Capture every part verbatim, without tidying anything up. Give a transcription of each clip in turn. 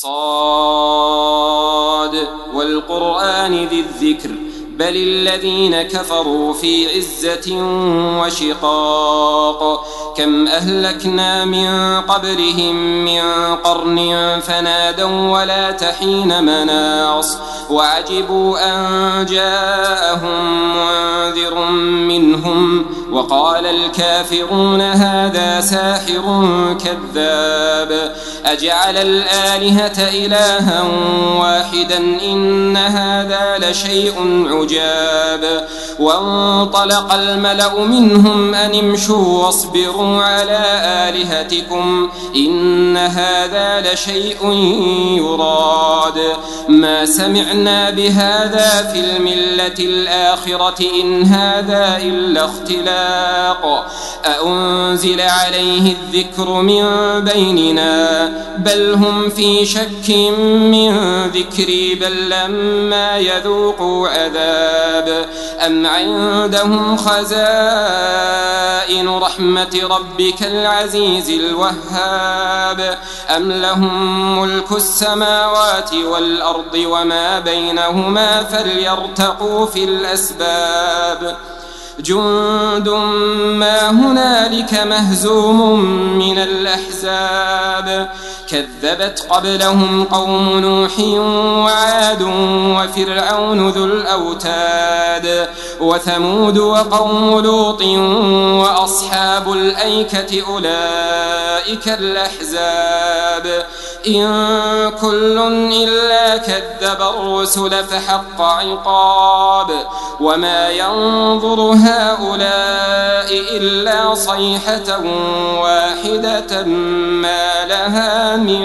صاد والقرآن ذي الذكر بل الذين كفروا في عزة وشقاق كم أهلكنا من قبلهم من قرن فنادوا ولا تحين مناص وعجبوا أن جاءهم منذر منهم وقال الكافرون هذا ساحر كذاب أجعل الآلهة إلها واحدا إن هذا لشيء عجاب وانطلق الملأ منهم أن امشوا واصبروا على آلهتكم إن هذا لشيء يراد ما سمعنا بهذا في الملة الآخرة إن هذا إلا اختلاق أأنزل عليه الذكر من بيننا بل هم في شك من ذكري بل لما يذوقوا عذاب أم عندهم خزائن رحمة ربك العزيز الوهاب أم لهم ملك السماوات والأرض وما بينهما فليرتقوا في الأسباب جند ما هنالك مهزوم من الأحزاب كذبت قبلهم قوم نوح وعاد وفرعون ذو الأوتاد وثمود وقوم لوط وأصحاب الأيكة أولئك الأحزاب إن كل إلا كذب الرسل فحق عقاب وما ينظر هؤلاء إلا صيحة واحدة ما لها من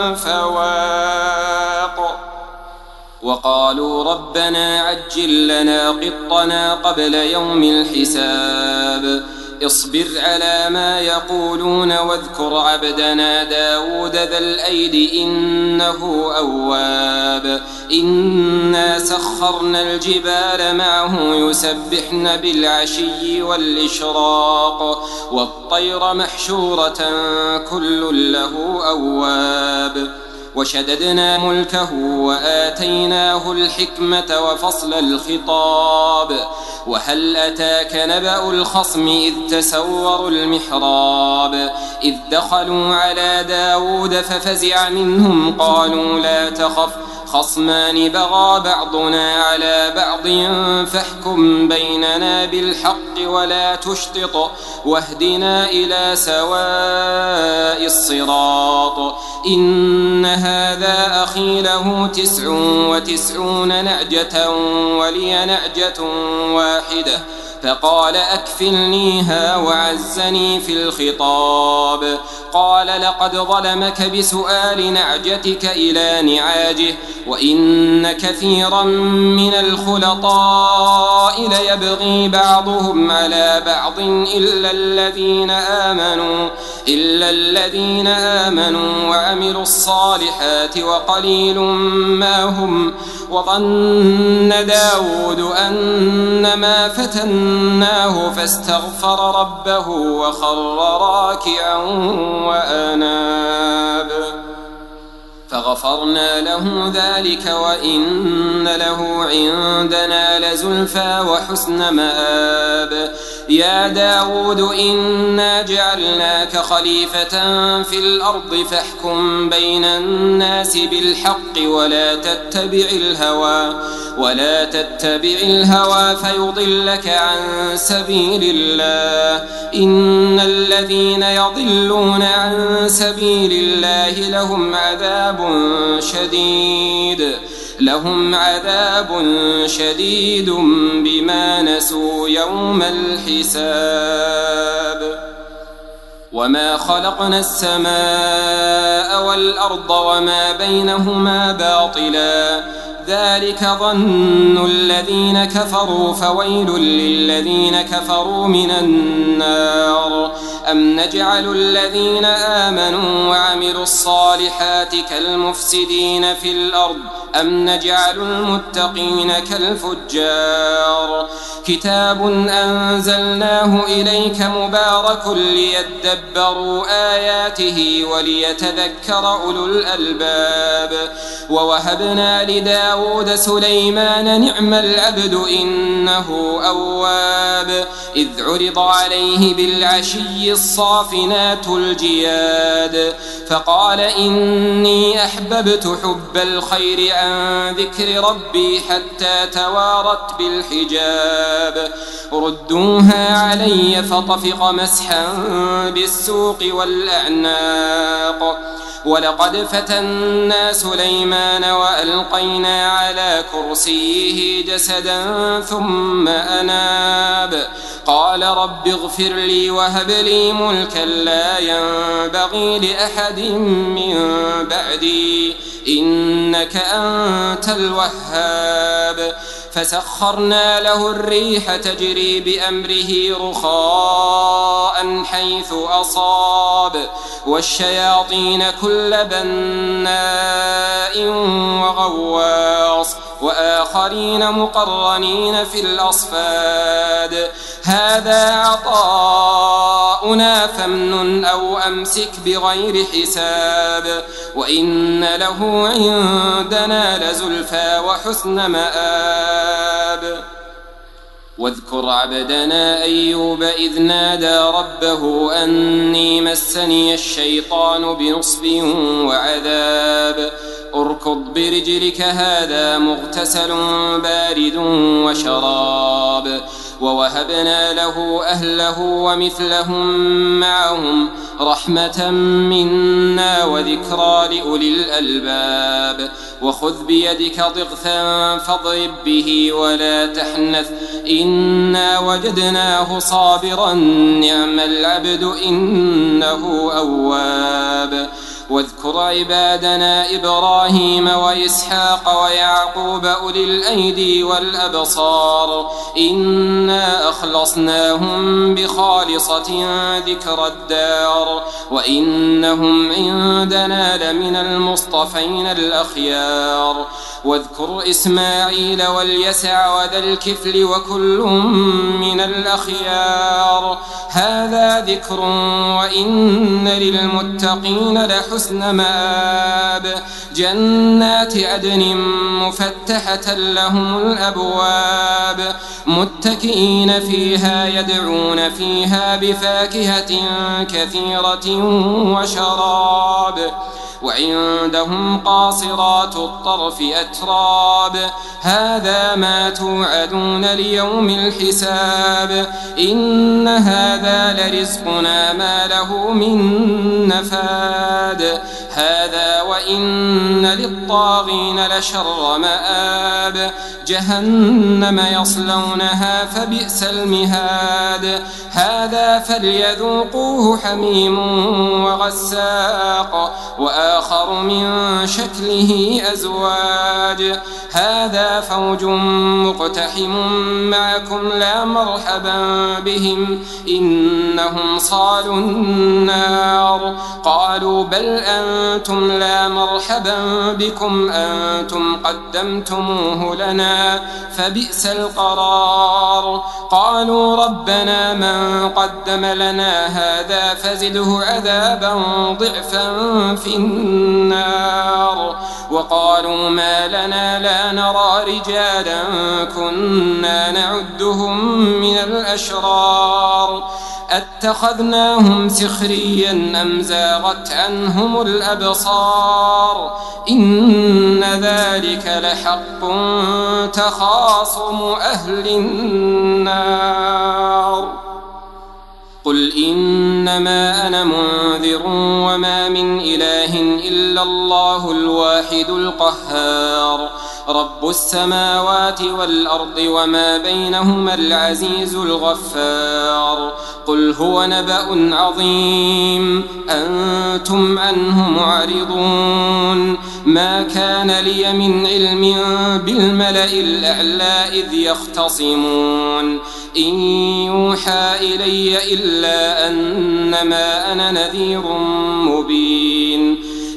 فواق وقالوا ربنا عجل لنا قطنا قبل يوم الحساب اصبر على ما يقولون واذكر عبدنا داود ذا الأيد إنه أواب إنا سخرنا الجبال معه يسبحن بالعشي والإشراق والطير محشورة كل له أواب وشددنا ملكه وآتيناه الحكمة وفصل الخطاب وهل أتاك نبأ الخصم إذ تسوروا المحراب إذ دخلوا على داود ففزع منهم قالوا لا تخف خصمان بغى بعضنا على بعض فاحكم بيننا بالحق ولا تشطط واهدنا إلى سواء الصراط إن هذا أخي له تسع وتسعون نعجة ولي نعجة واحدة فقال أكفلنيها وعزني في الخطاب قال لقد ظلمك بسؤال نعجتك إلى نعاجه وإن كثيرا من الخلطاء ليبغي بعضهم على بعض إلا الذين آمنوا إلا الذين آمنوا وعملوا الصالحات وقليل ما هم وظن داود أنما فتناه فاستغفر ربه وخر راكعا وأناب فغفرنا له ذلك وإن له عندنا لزلفى وحسن مآب يا داود إنا جعلناك خليفة في الأرض فاحكم بين الناس بالحق ولا تتبع الهوى ولا تتبع الهوى فيضلك عن سبيل الله إن الذين يضلون عن سبيل الله لهم عذاب شديد لهم عذاب شديد بما نسوا يوم الحساب وما خلقنا السماء والأرض وما بينهما باطلا ذلك ظن الذين كفروا فويل للذين كفروا من النار أم نجعل الذين آمنوا وعملوا الصالحات كالمفسدين في الأرض أم نجعل المتقين كالفجار كتاب أنزلناه إليك مبارك ليدبروا آياته وليتذكر أولو الألباب ووهبنا لداود سليمان نعم العبد إنه أواب إذ عرض عليه بالعشي الصافنات الجياد فقال إني أحببت حب الخير عن ذكر ربي حتى توارت بالحجاب ردوها علي فطفق مسحا بالسوق والأعناق ولقد فتنا سليمان وألقينا على كرسيه جسدا ثم أناب قال رب اغفر لي وهب لي ملكا لا ينبغي لأحد من بعدي إنك أنت الوهاب فسخرنا له الريح تجري بأمره رخاء حيث أصاب والشياطين كل بناء وغواص وآخرين مقرنين في الأصفاد هذا عطاؤنا فامنن أو أمسك بغير حساب وإن له عندنا لزلفى وحسن مآب واذكر عبدنا أيوب إذ نادى ربه أني مسني الشيطان بنصب وعذاب اركض برجلك هذا مغتسل بارد وشراب ووهبنا له أهله ومثلهم معهم رحمة منا وذكرى لأولي الألباب وخذ بيدك ضغثا فاضرب به ولا تحنث إنا وجدناه صابرا نعم العبد إنه أواب واذكر عبادنا إبراهيم وإسحاق ويعقوب أولي الأيدي والأبصار إنا أخلصناهم بخالصة ذكر الدار وإنهم عندنا لمن المصطفين الأخيار واذكر إسماعيل واليسع وذا الكفل وكل من الأخيار هذا ذكر وإن للمتقين لحسن مآب جنات عدن مفتحة لهم الأبواب متكئين فيها يدعون فيها بفاكهة كثيرة وشراب وعندهم قاصرات الطرف أتراب هذا ما توعدون ليوم الحساب إن هذا لرزقنا ما له من نفاد هذا وإن للطاغين لشر مآب جهنم يصلونها فبئس المهاد هذا فليذوقوه حميم وغساق وآخر من شكله أزواج هذا فوج مقتحم معكم لا مرحبا بهم إنهم صالوا النار قالوا بل أنتم لا مرحبا بكم أنتم قدمتموه لنا فبئس القرار قالوا ربنا من قدم لنا هذا فزده عذابا ضعفا في النار وقالوا ما لنا لا نرى رجالا كنا نعدهم من الأشرار أتخذناهم سخريا أم زاغت عنهم الأبصار إن ذلك لحق تخاصم أهل النار قل إنما أنا منذر وما من إله إلا الله الواحد القهار رب السماوات والأرض وما بينهما العزيز الغفار قل هو نبأ عظيم أنتم عنه معرضون ما كان لي من علم بالملأ الأعلى إذ يختصمون إن يوحى إلي إلا أنما أنا نذير مبين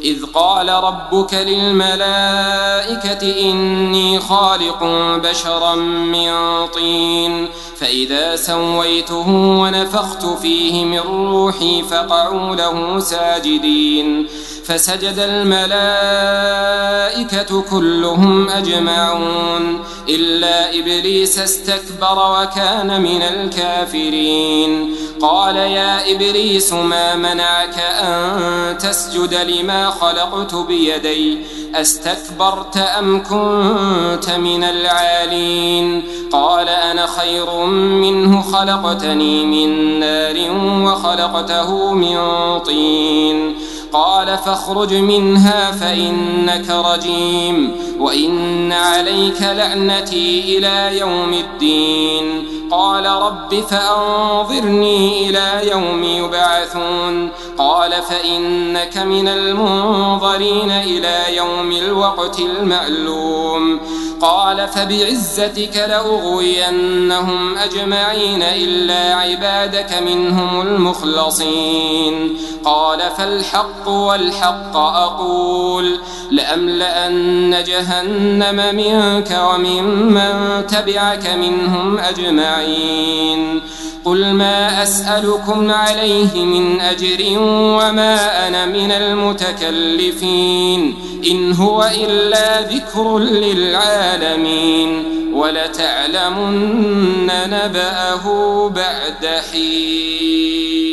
إذ قال ربك للملائكة إني خالق بشرا من طين فإذا سويته ونفخت فيه من روحي فقعوا له ساجدين فسجد الملائكة كلهم أجمعون إلا إبليس استكبر وكان من الكافرين قال يا إبليس ما منعك أن تسجد لما خلقت بيدي أستكبرت أم كنت من العالين قال أنا خير منه خلقتني من نار وخلقته من طين قال فاخرج منها فإنك رجيم وإن عليك لعنتي إلى يوم الدين قال رب فأنظرني إلى يوم يبعثون قال فإنك من المنظرين إلى يوم الوقت المعلوم قال فبعزتك لأغوينهم أجمعين إلا عبادك منهم المخلصين قال فالحق والحق أقول لأملأن جهنم منك وممن تبعك منهم أجمعين قل ما أسألكم عليه من أجر وما أنا من المتكلفين إن هو إلا ذكر للعالمين ولتعلمن نبأه بعد حين.